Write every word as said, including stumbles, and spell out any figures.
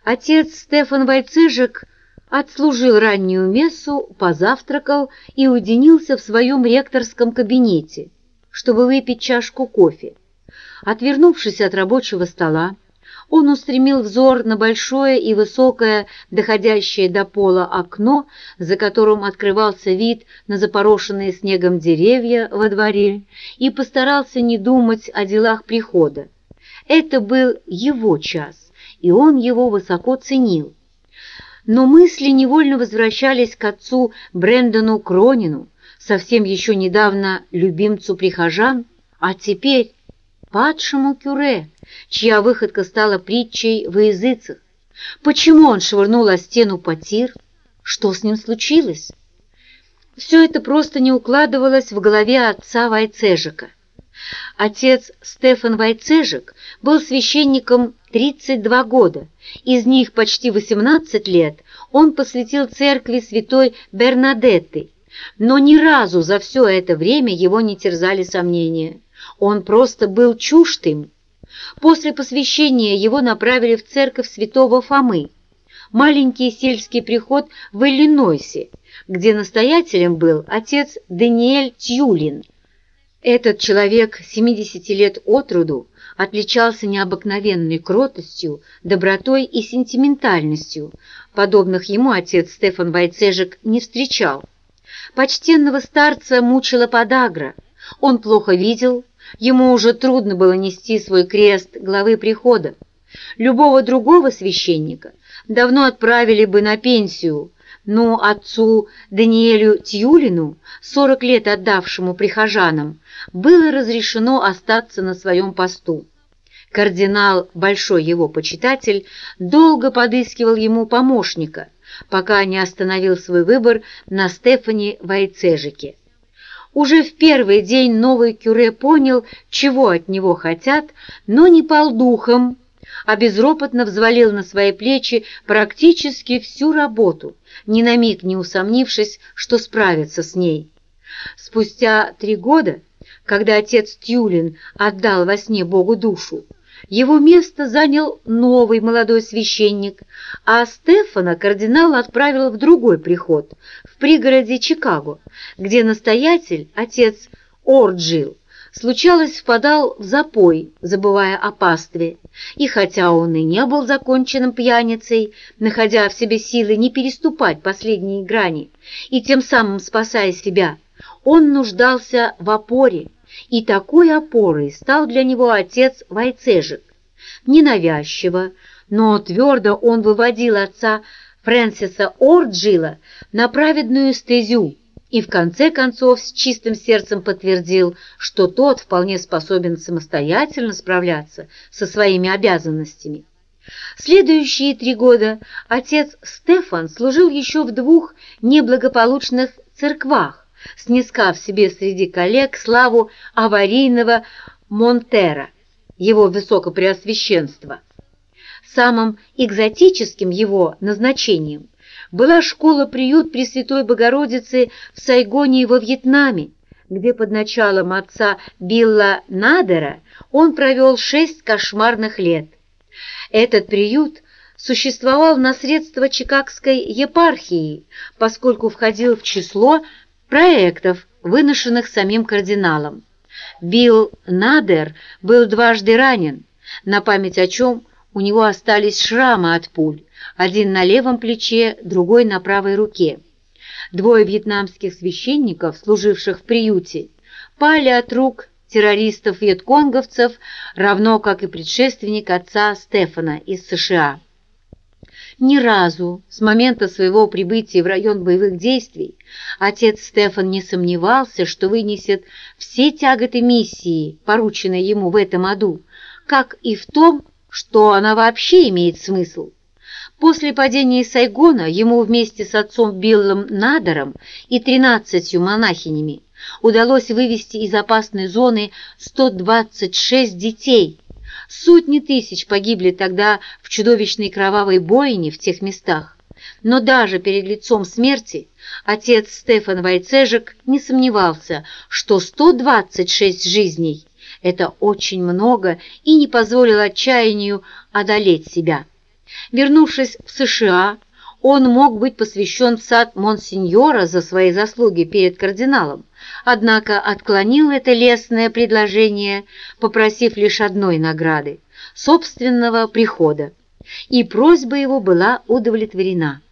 Отец Стефан Войцежек отслужил раннюю мессу, позавтракал и уединился в своем ректорском кабинете, чтобы выпить чашку кофе. Отвернувшись от рабочего стола, он устремил взор на большое и высокое, доходящее до пола окно, за которым открывался вид на запорошенные снегом деревья во дворе, и постарался не думать о делах прихода. Это был его час, и он его высоко ценил. Но мысли невольно возвращались к отцу Брэндону Кронину, совсем еще недавно любимцу прихожан, а теперь падшему кюре, чья выходка стала притчей во языцах. Почему он швырнул о стену потир? Что с ним случилось? Все это просто не укладывалось в голове отца Войцежека. Отец Стефан Войцежек был священником тридцать два года, из них почти восемнадцать лет он посвятил церкви святой Бернадетты, но ни разу за все это время его не терзали сомнения. Он просто был чужд им. После посвящения его направили в церковь святого Фомы, маленький сельский приход в Иллинойсе, где настоятелем был отец Даниэль Тьюлин. Этот человек семидесяти лет от роду отличался необыкновенной кротостью, добротой и сентиментальностью, подобных ему отец Стефан Войцежек не встречал. Почтенного старца мучила подагра, он плохо видел, ему уже трудно было нести свой крест главы прихода. Любого другого священника давно отправили бы на пенсию, но отцу Даниэлю Тьюлину, сорок лет отдавшему прихожанам, было разрешено остаться на своем посту. Кардинал, большой его почитатель, долго подыскивал ему помощника, пока не остановил свой выбор на Стефане Войцежеке. Уже в первый день новый кюре понял, чего от него хотят, но не пал духом, а безропотно взвалил на свои плечи практически всю работу, ни на миг не усомнившись, что справится с ней. Спустя три года, когда отец Тьюлин отдал во сне Богу душу, его место занял новый молодой священник, а Стефана кардинал отправил в другой приход, в пригороде Чикаго, где настоятель, отец Орджил, случалось впадал в запой, забывая о пастве, и хотя он и не был законченным пьяницей, находя в себе силы не переступать последние грани и тем самым спасая себя, он нуждался в опоре, и такой опорой стал для него отец Войцежек. Ненавязчиво, но твердо он выводил отца Фрэнсиса Орджила на праведную стезю и в конце концов с чистым сердцем подтвердил, что тот вполне способен самостоятельно справляться со своими обязанностями. Следующие три года отец Стефан служил еще в двух неблагополучных церквах, снискав себе среди коллег славу аварийного Монтера, его высокопреосвященства. Самым экзотическим его назначением была школа-приют Пресвятой Богородицы в Сайгоне во Вьетнаме, где под началом отца Билла Надера он провел шесть кошмарных лет. Этот приют существовал на средства Чикагской епархии, поскольку входил в число проектов, выношенных самим кардиналом. Билл Надер был дважды ранен, на память о чем у него остались шрамы от пуль, один на левом плече, другой на правой руке. Двое вьетнамских священников, служивших в приюте, пали от рук террористов-вьетконговцев, равно как и предшественник отца Стефана из США. Ни разу с момента своего прибытия в район боевых действий отец Стефан не сомневался, что вынесет все тяготы миссии, порученной ему в этом аду, как и в том, что она вообще имеет смысл. После падения Сайгона ему вместе с отцом Биллом Надером и тринадцатью монахинями удалось вывести из опасной зоны сто двадцать шесть детей. Сотни тысяч погибли тогда в чудовищной кровавой бойне в тех местах. Но даже перед лицом смерти отец Стефан Войцежек не сомневался, что сто двадцать шесть жизней – это очень много, и не позволил отчаянию одолеть себя. Вернувшись в США, он мог быть посвящен в сад монсеньора за свои заслуги перед кардиналом, однако отклонил это лестное предложение, попросив лишь одной награды – собственного прихода, и просьба его была удовлетворена.